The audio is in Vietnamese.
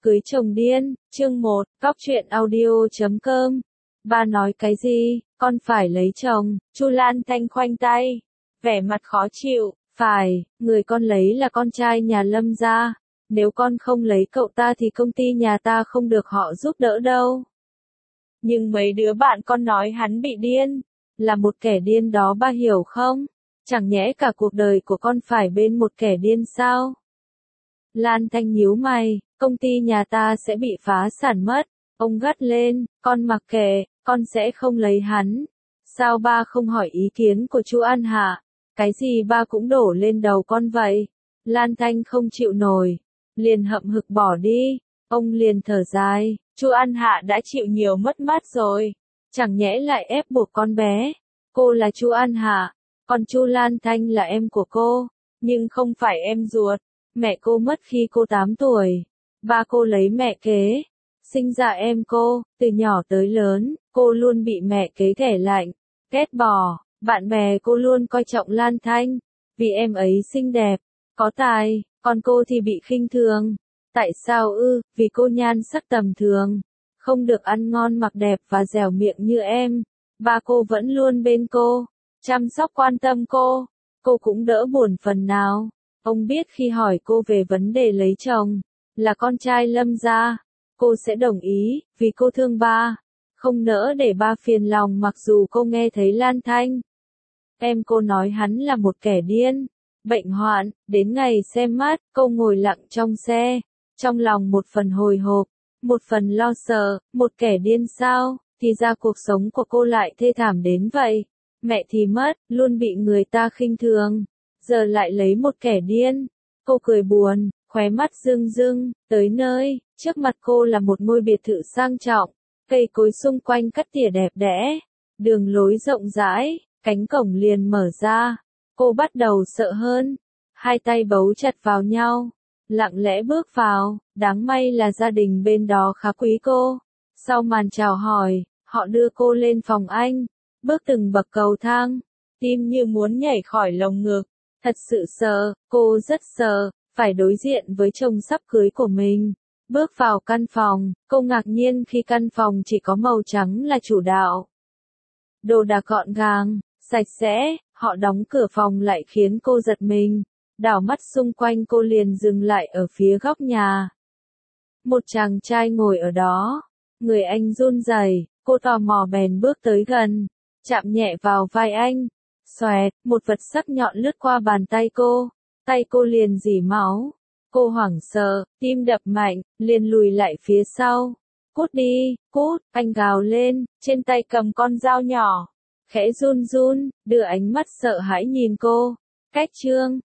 Cưới chồng điên, chương 1, Góc truyện audio.com. Ba nói cái gì, con phải lấy chồng, Chu Lan Thanh khoanh tay, vẻ mặt khó chịu, phải, người con lấy là con trai nhà Lâm gia, nếu con không lấy cậu ta thì công ty nhà ta không được họ giúp đỡ đâu. Nhưng mấy đứa bạn con nói hắn bị điên, là một kẻ điên đó ba hiểu không? Chẳng nhẽ cả cuộc đời của con phải bên một kẻ điên sao? Lan Thanh nhíu mày, công ty nhà ta sẽ bị phá sản mất. Ông gắt lên, con mặc kệ, con sẽ không lấy hắn. Sao ba không hỏi ý kiến của chú An Hạ? Cái gì ba cũng đổ lên đầu con vậy? Lan Thanh không chịu nổi, liền hậm hực bỏ đi. Ông liền thở dài, chú An Hạ đã chịu nhiều mất mát rồi, chẳng nhẽ lại ép buộc con bé. Cô là chú An Hạ, còn chú Lan Thanh là em của cô, nhưng không phải em ruột. Mẹ cô mất khi cô 8 tuổi, ba cô lấy mẹ kế, sinh ra em cô, từ nhỏ tới lớn, cô luôn bị mẹ kế ghẻ lạnh, ghét bỏ, bạn bè cô luôn coi trọng Lan Thanh, vì em ấy xinh đẹp, có tài, còn cô thì bị khinh thường. Tại sao ư? Vì cô nhan sắc tầm thường, không được ăn ngon mặc đẹp và dẻo miệng như em. Ba cô vẫn luôn bên cô, chăm sóc quan tâm cô cũng đỡ buồn phần nào. Ông biết khi hỏi cô về vấn đề lấy chồng, là con trai Lâm gia, cô sẽ đồng ý, vì cô thương ba, không nỡ để ba phiền lòng mặc dù cô nghe thấy Lan Thanh. Em cô nói hắn là một kẻ điên, bệnh hoạn, đến ngày xem mắt, cô ngồi lặng trong xe, trong lòng một phần hồi hộp, một phần lo sợ, một kẻ điên sao, thì ra cuộc sống của cô lại thê thảm đến vậy. Mẹ thì mất, luôn bị người ta khinh thường. Giờ lại lấy một kẻ điên. Cô cười buồn, khóe mắt rưng rưng, tới nơi, trước mặt cô là một ngôi biệt thự sang trọng, cây cối xung quanh cắt tỉa đẹp đẽ, đường lối rộng rãi, cánh cổng liền mở ra. Cô bắt đầu sợ hơn, hai tay bấu chặt vào nhau, lặng lẽ bước vào, đáng may là gia đình bên đó khá quý cô. Sau màn chào hỏi, họ đưa cô lên phòng anh, bước từng bậc cầu thang, tim như muốn nhảy khỏi lồng ngực. Thật sự sợ, cô rất sợ, phải đối diện với chồng sắp cưới của mình. Bước vào căn phòng, cô ngạc nhiên khi căn phòng chỉ có màu trắng là chủ đạo. Đồ đạc gọn gàng, sạch sẽ, họ đóng cửa phòng lại khiến cô giật mình. Đảo mắt xung quanh cô liền dừng lại ở phía góc nhà. Một chàng trai ngồi ở đó, người anh run rẩy, cô tò mò bèn bước tới gần, chạm nhẹ vào vai anh. Xoẹt, một vật sắc nhọn lướt qua bàn tay cô liền rỉ máu. Cô hoảng sợ, tim đập mạnh, liền lùi lại phía sau. Cút đi, cút, anh gào lên, trên tay cầm con dao nhỏ. Khẽ run run, đưa ánh mắt sợ hãi nhìn cô. Cách trương,